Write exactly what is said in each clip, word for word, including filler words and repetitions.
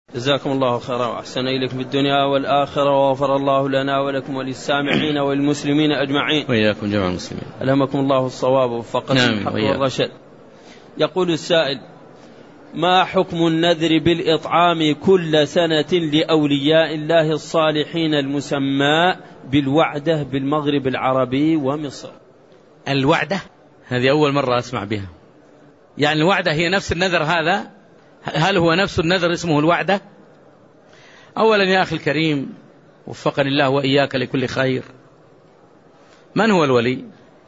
جزاكم الله خيرا وأحسن إليكم في الدنيا والآخرة، وغفر الله لنا ولكم وللسامعين والمسلمين أجمعين وإياكم جميع المسلمين. ألهمكم الله الصواب ووفقكم الحق والرشد. يقول السائل: ما حكم النذر بالإطعام كل سنة لأولياء الله الصالحين المسمى بالوعدة بالمغرب العربي ومصر؟ الوعدة هذه أول مرة أسمع بها. يعني الوعدة هي نفس النذر هذا؟ هل هو نفس النذر اسمه الوعدة؟ أولا يا أخي الكريم وفقني الله وإياك لكل خير، من هو الولي؟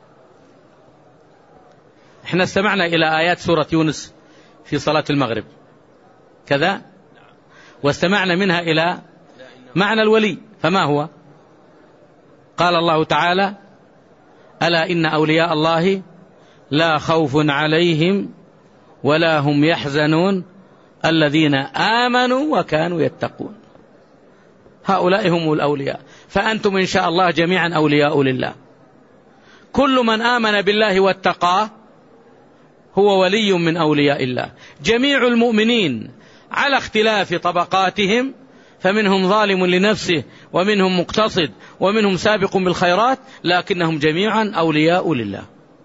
احنا استمعنا إلى آيات سورة يونس في صلاة المغرب كذا، واستمعنا منها إلى معنى الولي، فما هو؟ قال الله تعالى: ألا إن أولياء الله لا خوف عليهم ولا هم يحزنون الذين آمنوا وكانوا يتقون. هؤلاء هم الأولياء، فأنتم إن شاء الله جميعا أولياء لله. كل من آمن بالله واتقاه هو ولي من أولياء الله. جميع المؤمنين على اختلاف طبقاتهم، فمنهم ظالم لنفسه ومنهم مقتصد ومنهم سابق بالخيرات، لكنهم جميعا أولياء لله،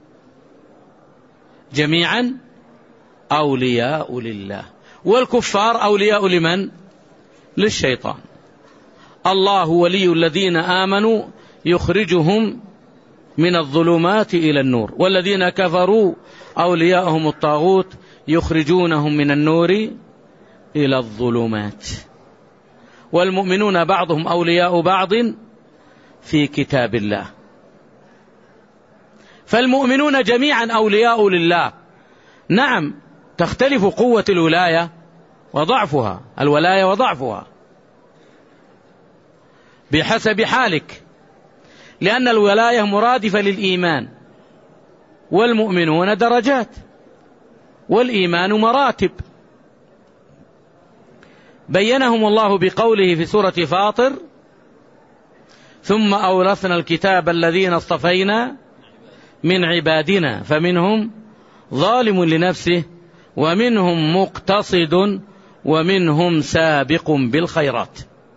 جميعا أولياء لله. والكفار أولياء لمن؟ للشيطان. الله ولي الذين آمنوا يخرجهم من الظلمات إلى النور، والذين كفروا أولياءهم الطاغوت يخرجونهم من النور إلى الظلمات. والمؤمنون بعضهم أولياء بعض في كتاب الله. فالمؤمنون جميعا أولياء لله. نعم، تختلف قوة الولاية وضعفها، الولاية وضعفها بحسب حالك، لأن الولاية مرادفة للإيمان، والمؤمنون درجات، والإيمان مراتب. بينهم الله بقوله في سورة فاطر: ثم أورثنا الكتاب الذين اصطفينا من عبادنا فمنهم ظالم لنفسه ومنهم مقتصد ومنهم سابق بالخيرات.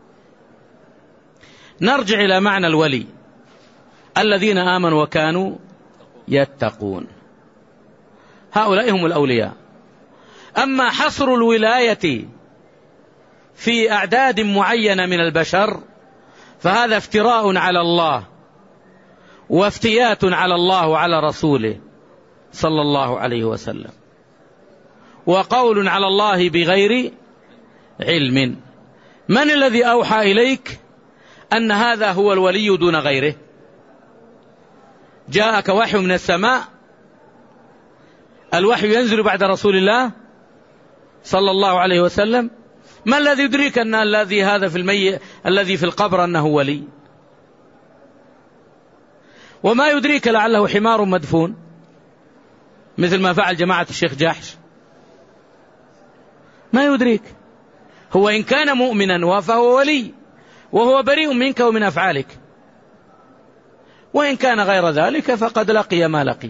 نرجع إلى معنى الولي: الذين آمنوا وكانوا يتقون، هؤلاء هم الأولياء. أما حصر الولاية في أعداد معينة من البشر فهذا افتراء على الله وافتيات على الله وعلى رسوله صلى الله عليه وسلم، وقول على الله بغير علم. من الذي أوحى إليك أن هذا هو الولي دون غيره؟ جاءك وحي من السماء، الوحي ينزل بعد رسول الله صلى الله عليه وسلم. ما الذي يدريك أن الذي هذا في المي الذي في القبر أنه ولي؟ وما يدريك لعله حمار مدفون مثل ما فعل جماعة الشيخ جاحش؟ ما يدريك. هو إن كان مؤمنا فهو ولي وهو بريء منك ومن أفعالك، وإن كان غير ذلك فقد لقي ما لقي.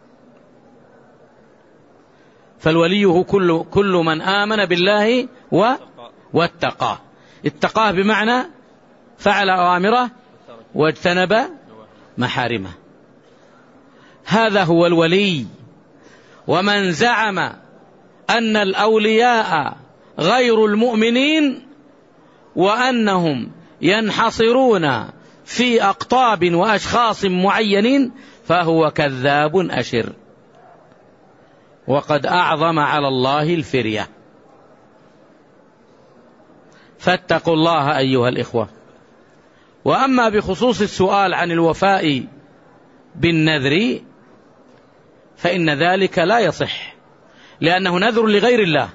فالولي هو كل, كل من آمن بالله و واتقاه. اتقاه بمعنى فعل أوامره واجتنب محارمه، هذا هو الولي. ومن زعم أن الأولياء غير المؤمنين وأنهم ينحصرون في أقطاب وأشخاص معينين فهو كذاب أشر، وقد أعظم على الله الفرية. فاتقوا الله أيها الإخوة. وأما بخصوص السؤال عن الوفاء بالنذر فإن ذلك لا يصح، لأنه نذر لغير الله.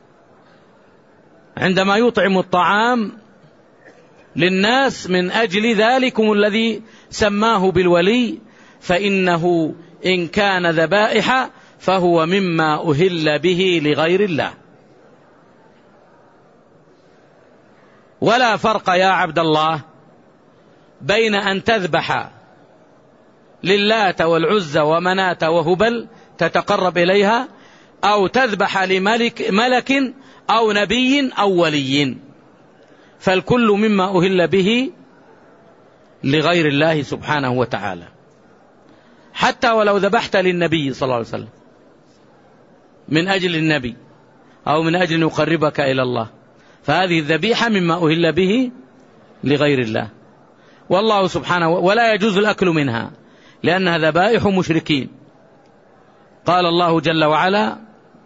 عندما يطعم الطعام للناس من أجل ذلكم الذي سماه بالولي، فإنه إن كان ذبائح فهو مما أهل به لغير الله. ولا فرق يا عبد الله بين أن تذبح للات والعزى ومناة وهبل تتقرب إليها، أو تذبح لملك ملك أو نبي أو ولي، فالكل مما أهل به لغير الله سبحانه وتعالى. حتى ولو ذبحت للنبي صلى الله عليه وسلم من أجل النبي أو من أجل أن يقربك إلى الله، فهذه الذبيحة مما أهل به لغير الله، والله سبحانه ولا يجوز الأكل منها لأنها ذبائح مشركين. قال الله جل وعلا: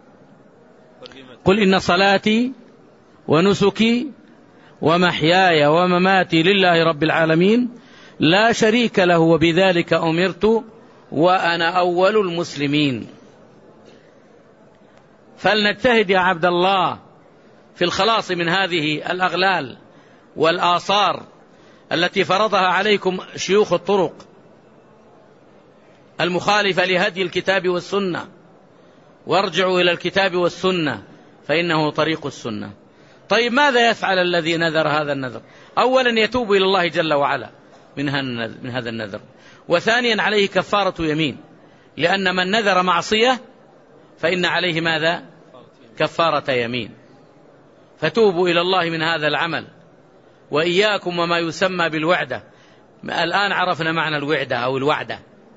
قل إن صلاتي ونسكي ومحياي ومماتي لله رب العالمين لا شريك له وبذلك أمرت وأنا أول المسلمين. فلنجتهد يا عبد الله في الخلاص من هذه الأغلال والآثار التي فرضها عليكم شيوخ الطرق المخالفة لهدي الكتاب والسنة، وارجعوا إلى الكتاب والسنة فإنه طريق السنة. طيب ماذا يفعل الذي نذر هذا النذر؟ أولا يتوب إلى الله جل وعلا من هذا النذر، وثانيا عليه كفارة يمين، لأن من نذر معصية فإن عليه ماذا؟ كفارة يمين. فتوبوا إلى الله من هذا العمل، وإياكم وما يسمى بالوعدة. الآن عرفنا معنى الوعدة أو الوعدة،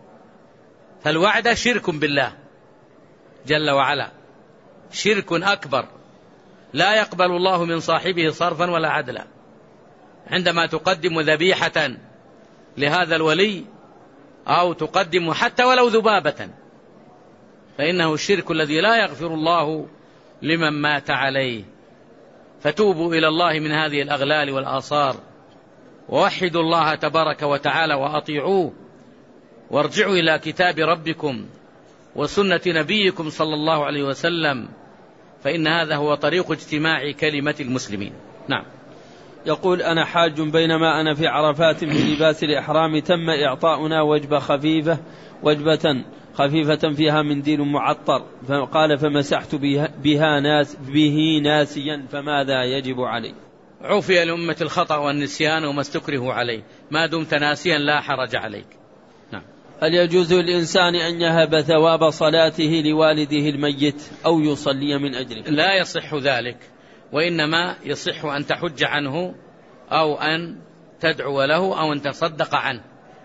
فالوعدة شرك بالله جل وعلا، شرك أكبر لا يقبل الله من صاحبه صرفا ولا عدلا. عندما تقدم ذبيحة لهذا الولي أو تقدم حتى ولو ذبابة فإنه الشرك الذي لا يغفر الله لمن مات عليه. فتوبوا إلى الله من هذه الأغلال والآثار، ووحدوا الله تبارك وتعالى وأطيعوه، وارجعوا إلى كتاب ربكم وسنة نبيكم صلى الله عليه وسلم، فإن هذا هو طريق اجتماع كلمة المسلمين. نعم. يقول: أنا حاج بينما أنا في عرفات بلباس الإحرام تم إعطاؤنا وجبة خفيفة وجبة خفيفة فيها منديل معطر، فقال: فمسحت بها ناس به ناسيا، فماذا يجب علي؟ عفي لأمة الخطأ والنسيان وما استكره عليه، ما دمت ناسيا لا حرج عليك. نعم. هل يجوز للإنسان أن يهب ثواب صلاته لوالده الميت أو يصلي من أجله؟ لا يصح ذلك، وإنما يصح أن تحج عنه أو أن تدعو له أو أن تصدق عنه.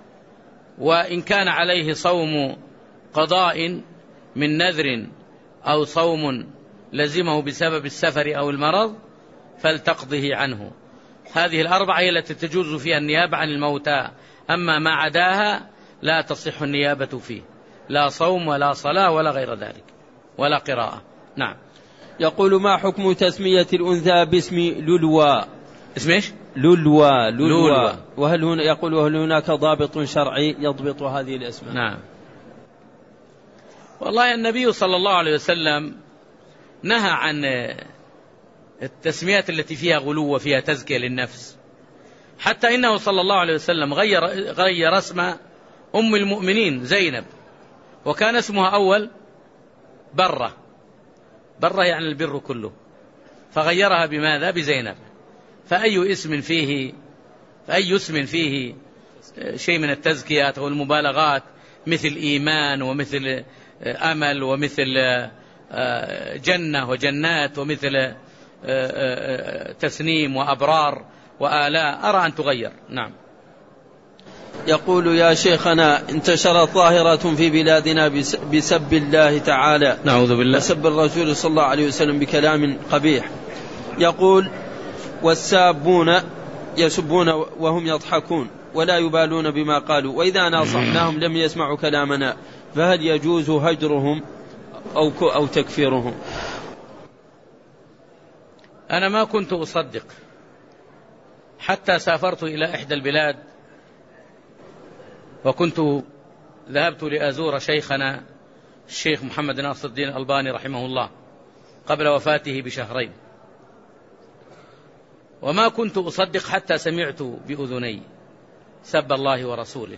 وإن كان عليه صوم قضاء من نذر أو صوم لزمه بسبب السفر أو المرض فلتقضه عنه. هذه الأربعة هي التي تجوز فيها النيابة عن الموتى، أما ما عداها لا تصح النيابة فيه، لا صوم ولا صلاة ولا غير ذلك ولا قراءة. نعم. يقول: ما حكم تسمية الأنثى باسم لولوى؟ اسم ايش؟ لولوى. لولوى. وهل هنا يقول وهل هناك ضابط شرعي يضبط هذه الأسماء؟ نعم. والله النبي صلى الله عليه وسلم نهى عن التسميات التي فيها غلو وفيها تزكية للنفس، حتى إنه صلى الله عليه وسلم غير, غير اسم أم المؤمنين زينب، وكان اسمها أول برة، برة يعني البر كله، فغيرها بماذا؟ بزينب. فأي اسم فيه فأي اسم فيه شيء من التزكيات والمبالغات، مثل إيمان ومثل أمل ومثل جنة وجنات ومثل تسنيم وأبرار وآلاء، أرى أن تغير. نعم. يقول: يا شيخنا، انتشرت ظاهرة في بلادنا بسب الله تعالى، نعوذ بالله، وسب الرسول صلى الله عليه وسلم بكلام قبيح. يقول: والسابون يسبون وهم يضحكون ولا يبالون بما قالوا، وإذا ناصحناهم لم يسمعوا كلامنا، فهل يجوز هجرهم أو أو تكفيرهم؟ أنا ما كنت أصدق حتى سافرت إلى إحدى البلاد، وكنت ذهبت لأزور شيخنا الشيخ محمد ناصر الدين الألباني رحمه الله قبل وفاته بشهرين، وما كنت أصدق حتى سمعت بأذني سب الله ورسوله.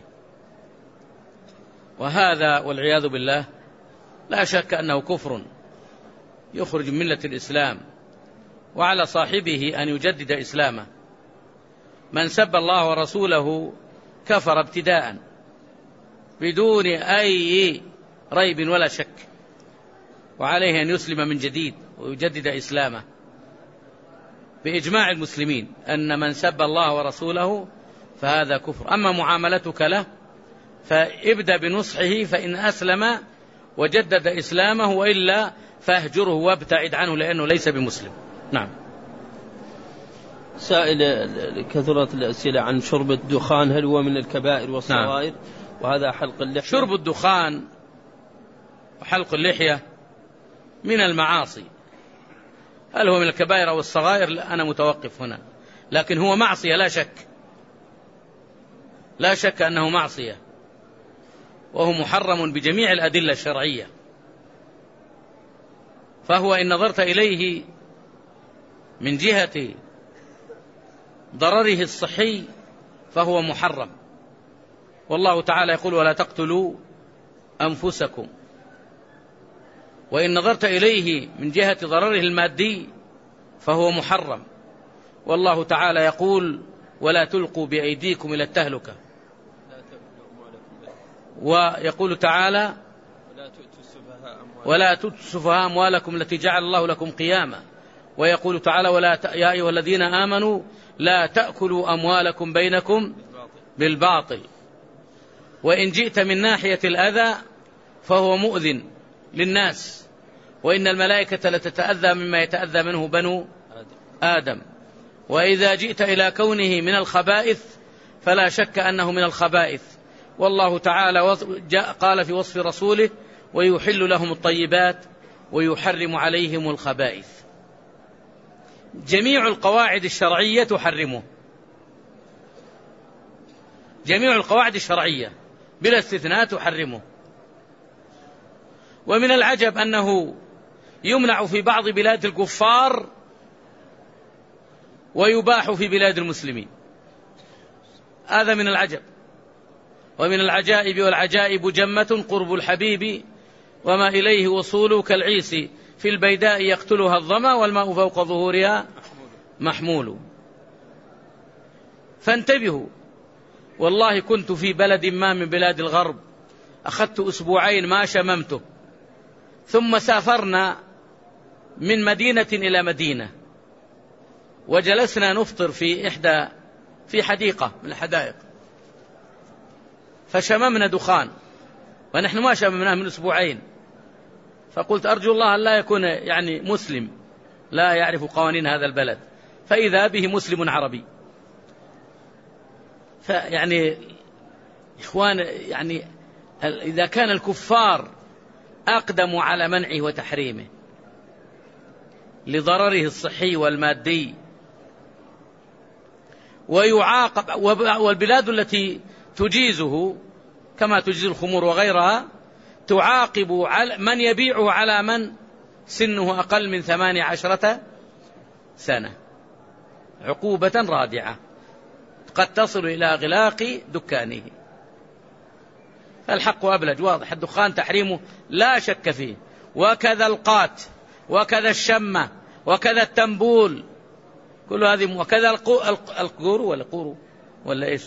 وهذا والعياذ بالله لا شك أنه كفر يخرج من ملة الإسلام، وعلى صاحبه أن يجدد إسلامه. من سب الله ورسوله كفر ابتداء بدون أي ريب ولا شك، وعليه أن يسلم من جديد ويجدد إسلامه. بإجماع المسلمين أن من سب الله ورسوله فهذا كفر. أما معاملتك له فابدأ بنصحه، فإن أسلم وجدد إسلامه، وإلا فاهجره وابتعد عنه لأنه ليس بمسلم. نعم. سائل كثرة الأسئلة عن شرب الدخان، هل هو من الكبائر والصغائر؟ نعم. وهذا حلق اللحية. شرب الدخان وحلق اللحية من المعاصي. هل هو من الكبائر أو الصغائر؟ لا، أنا متوقف هنا، لكن هو معصية لا شك، لا شك أنه معصية، وهو محرم بجميع الأدلة الشرعية. فهو إن نظرت إليه من جهة ضرره الصحي فهو محرم، والله تعالى يقول: ولا تقتلوا أنفسكم. وإن نظرت إليه من جهة ضرره المادي فهو محرم، والله تعالى يقول: ولا تلقوا بأيديكم إلى التهلكة. ويقول تعالى: ولا تؤتوا السفهاء أموالكم التي جعل الله لكم قياما. ويقول تعالى: ولا ت... يا أيها الذين آمنوا لا تأكلوا أموالكم بينكم بالباطل. وإن جئت من ناحية الأذى فهو مؤذن للناس، وإن الملائكة لتتأذى مما يتأذى منه بنو آدم. وإذا جئت إلى كونه من الخبائث فلا شك أنه من الخبائث، والله تعالى قال في وصف رسوله: ويحل لهم الطيبات ويحرم عليهم الخبائث. جميع القواعد الشرعية تحرمه، جميع القواعد الشرعية بلا استثناء تحرمه. ومن العجب أنه يمنع في بعض بلاد الكفار ويباح في بلاد المسلمين، هذا من العجب. ومن العجائب والعجائب جمة قرب الحبيب وما إليه وصول كالعيس في البيداء يقتلها الظما والماء فوق ظهورها محمول. فانتبهوا، والله كنت في بلد ما من بلاد الغرب أخذت أسبوعين ما شممته، ثم سافرنا من مدينة إلى مدينة وجلسنا نفطر في إحدى في حديقة من الحدائق، فشممنا دخان ونحن ما شممناه من أسبوعين. فقلت: أرجو الله أن لا يكون يعني مسلم لا يعرف قوانين هذا البلد، فإذا به مسلم عربي. فيعني إخوان، يعني إذا كان الكفار أقدموا على منعه وتحريمه لضرره الصحي والمادي، ويعاقب، والبلاد التي تجيزه كما تجيز الخمور وغيرها تعاقب من يبيعه على من سنه أقل من ثماني عشرة سنة عقوبة رادعة قد تصل إلى إغلاق دكانه. فالحق أبلج واضح، الدخان تحريمه لا شك فيه، وكذا القات، وكذا الشمة، وكذا التنبول، كل هذه، وكذا القورو ولا قورو ولا إيش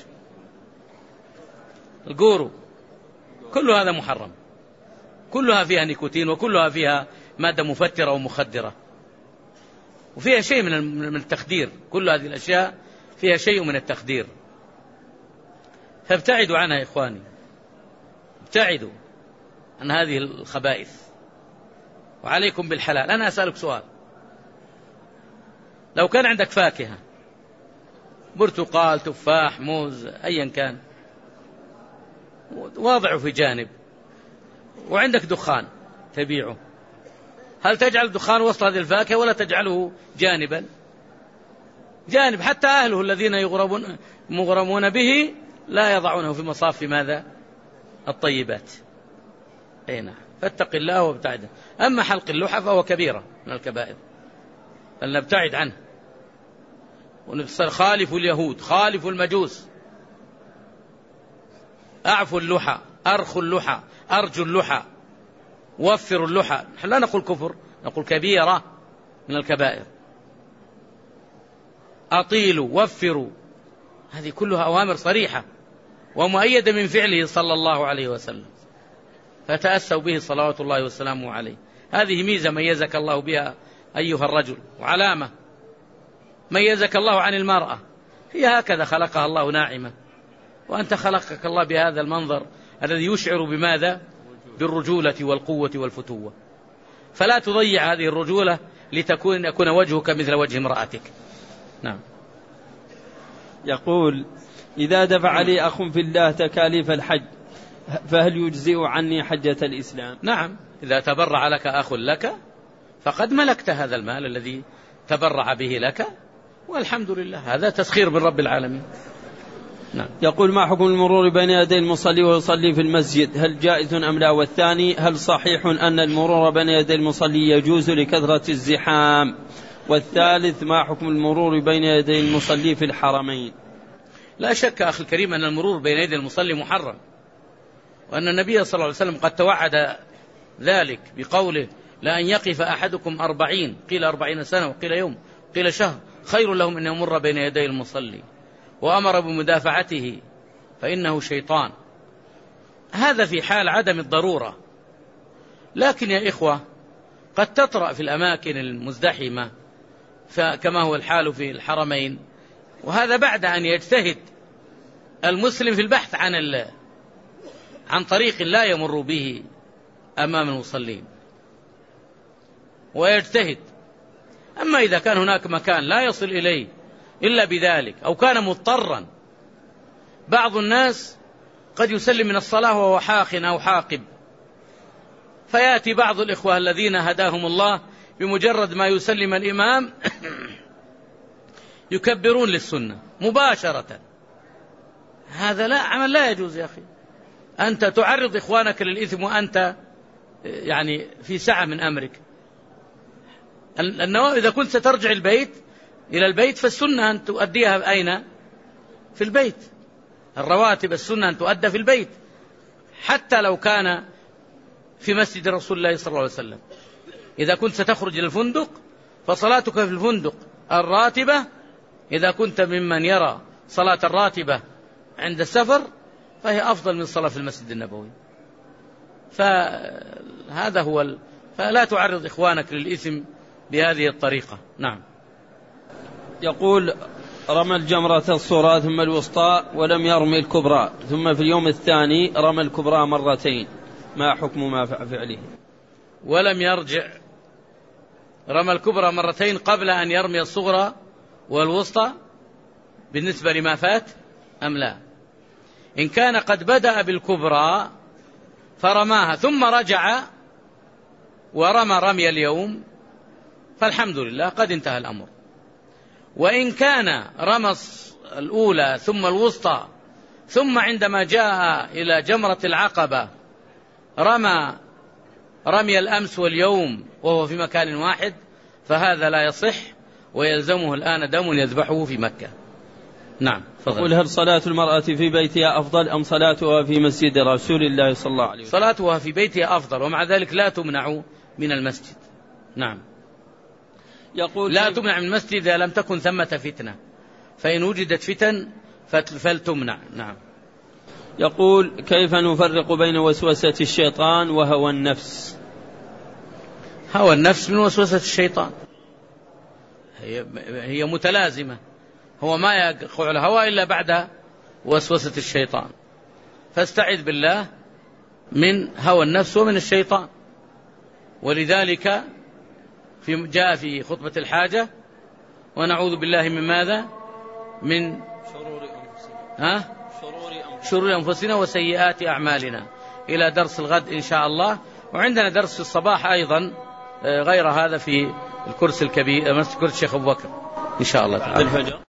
القورو، كل هذا محرم، كلها فيها نيكوتين، وكلها فيها مادة مفترة ومخدرة، وفيها شيء من التخدير. كل هذه الأشياء فيها شيء من التخدير، فابتعدوا عنها يا إخواني، ابتعدوا عن هذه الخبائث، وعليكم بالحلال. أنا أسألك سؤال: لو كان عندك فاكهة، برتقال، تفاح، موز، أيا كان، واضعه في جانب، وعندك دخان تبيعه، هل تجعل الدخان وسط هذه الفاكهة ولا تجعله جانبا؟ جانب، حتى أهله الذين يغربون مغرمون به لا يضعونه في مصاف ماذا؟ الطيبات. أي نعم، فاتق الله وابتعد. أما حلق اللحى فهو كبيرة من الكبائر، فلنبتعد عنه، ونبصر خالفوا اليهود، خالفوا المجوس، أعفوا اللحى، أرخوا اللحى، أرجوا اللحى، وفروا اللحى. نحن لا نقول كفر، نقول كبيرة من الكبائر. أطيلوا، وفروا، هذه كلها أوامر صريحة ومؤيدة من فعله صلى الله عليه وسلم، فتأسوا به صلوات الله وسلامه عليه. هذه ميزة ميزك الله بها أيها الرجل، وعلامة ميزك الله عن المرأة، هي هكذا خلقها الله ناعمة، وأنت خلقك الله بهذا المنظر الذي يشعر بماذا؟ بالرجولة والقوة والفتوة. فلا تضيع هذه الرجولة لتكون يكون وجهك مثل وجه امرأتك. نعم. يقول: إذا دفع لي أخ في الله تكاليف الحج فهل يجزئ عني حجة الإسلام؟ نعم، إذا تبرع لك أخ لك فقد ملكت هذا المال الذي تبرع به لك، والحمد لله، هذا تسخير من رب العالمين. نعم. يقول: ما حكم المرور بين يدي المصلي ويصلي في المسجد، هل جائز أم لا؟ والثاني: هل صحيح أن المرور بين يدي المصلي يجوز لكثرة الزحام؟ والثالث: ما حكم المرور بين يدي المصلي في الحرمين؟ لا شك أخي الكريم أن المرور بين يدي المصلي محرم، وأن النبي صلى الله عليه وسلم قد توعد ذلك بقوله: لأن يقف أحدكم أربعين، قيل أربعين سنة وقيل يوم قيل شهر، خير لهم أن يمر بين يدي المصلي، وأمر بمدافعته فإنه شيطان. هذا في حال عدم الضرورة، لكن يا إخوة قد تطرأ في الأماكن المزدحمة كما هو الحال في الحرمين، وهذا بعد أن يجتهد المسلم في البحث عن الله عن طريق لا يمر به أمام المصلين ويجتهد. أما إذا كان هناك مكان لا يصل إليه إلا بذلك أو كان مضطرا، بعض الناس قد يسلم من الصلاة وهو حاق أو حاقب، فيأتي بعض الإخوة الذين هداهم الله بمجرد ما يسلم الإمام يكبرون للسنة مباشرة. هذا لا عمل لا يجوز يا أخي، أنت تعرض إخوانك للإثم وأنت يعني في سعة من أمرك. إذا كنت سترجع البيت إلى البيت فالسنة أن تؤديها أين؟ في البيت. الرواتب السنة أن تؤدى في البيت، حتى لو كان في مسجد رسول الله صلى الله عليه وسلم. إذا كنت ستخرج إلى الفندق فصلاتك في الفندق الراتبة، إذا كنت ممن يرى صلاة الراتبة عند السفر فهي أفضل من الصلاة في المسجد النبوي. فهذا هو ال... فلا تعرض إخوانك للإثم بهذه الطريقة. نعم. يقول: رمى الجمرة الصغرى ثم الوسطى ولم يرمي الكبرى، ثم في اليوم الثاني رمى الكبرى مرتين، ما حكم ما فعله؟ ولم يرجع، رمى الكبرى مرتين قبل أن يرمي الصغرى والوسطى بالنسبة لما فات أم لا؟ إن كان قد بدأ بالكبرى فرماها ثم رجع ورمى رمي اليوم فالحمد لله قد انتهى الأمر. وإن كان رمى الأولى ثم الوسطى ثم عندما جاء إلى جمرة العقبة رمى رمي الأمس واليوم وهو في مكان واحد، فهذا لا يصح ويلزمه الآن دم يذبحه في مكة. نعم. يقول: هل صلاة المرأة في بيتها أفضل أم صلاتها في مسجد رسول الله صلى الله عليه وسلم؟ صلاتها في بيتها أفضل، ومع ذلك لا تمنع من المسجد. نعم. يقول: لا تمنع من المسجد إذا لم تكن ثمة فتنة، فإن وجدت فتن فلتمنع. نعم. يقول: كيف نفرق بين وسوسة الشيطان وهوى النفس؟ هوى النفس من وسوسة الشيطان، هي, هي متلازمة، هو ما يقع الهوى إلا بعد وسوسة الشيطان، فاستعذ بالله من هوى النفس ومن الشيطان. ولذلك في جاء في خطبة الحاجة: ونعوذ بالله من ماذا؟ من شرور أنفسنا ها؟ شرور أنفسنا وسيئات أعمالنا. إلى درس الغد إن شاء الله، وعندنا درس في الصباح أيضا غير هذا في الكرسي الكبير مسجد الشيخ أبو بكر إن شاء الله تعالى.